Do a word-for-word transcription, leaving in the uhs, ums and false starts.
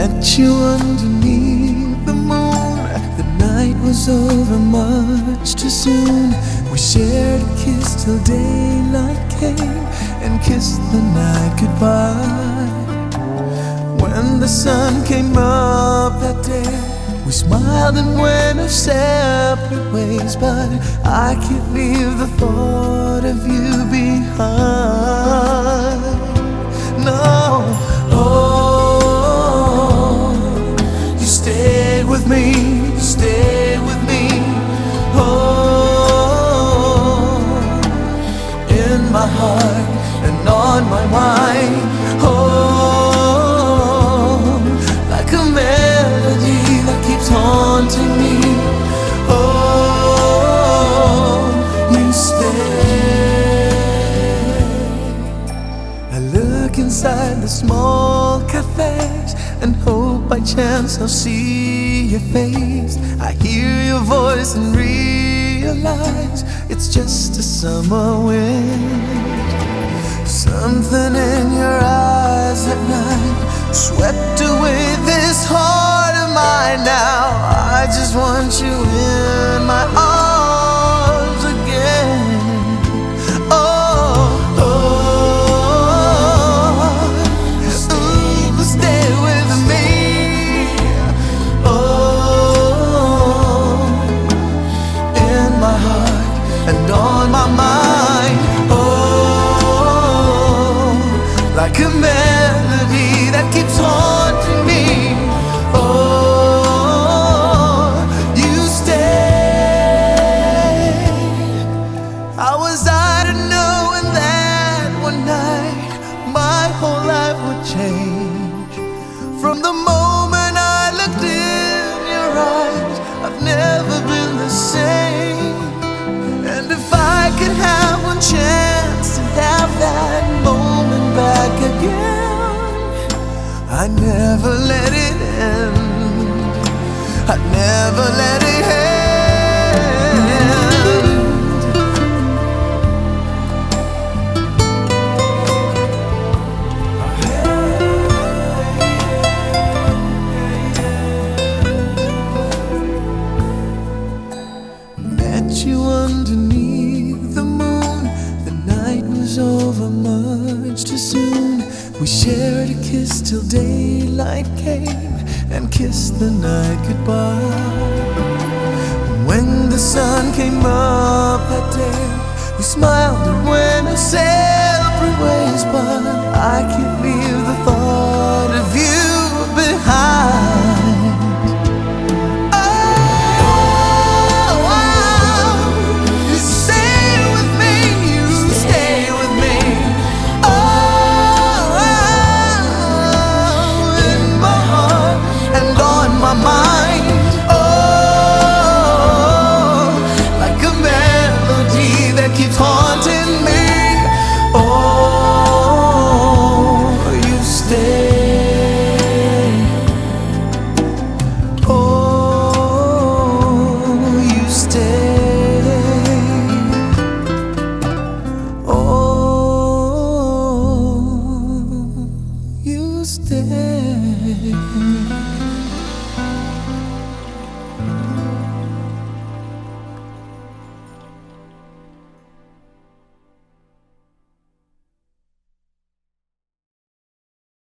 Met you underneath the moon. The night was over much too soon. We shared a kiss till daylight came, and kissed the night goodbye. When the sun came up that day, we smiled and went our separate ways. But I can't leave the thought of you behind. No. Oh, you stayed with me, you stayed with me. Oh, in my heart and on my mind. Oh, like a melody that keeps haunting me. Oh, you stay. I look inside the small cafes and hope by chance I'll see your face. I hear your voice and realize it's just a summer wind. Something in your eyes at night swept away this heart of mine. Now I just want you in my arms again. Oh, oh, ooh, stay with me. Oh, in my heart and on my mind. Oh, like a melody that keeps haunting me. Oh, you stay. How was I to know in that one night my whole life would change? From the moment I looked in your eyes, I've never been the same. And if I could have one chance to have that moment back again, I'd never let it end. I'd never let it end. Met you underneath the moon. The night was over much too soon. We shared a kiss till daylight came, and kissed the night goodbye. When the sun came up that day, we smiled and went our separate ways. But I can't leave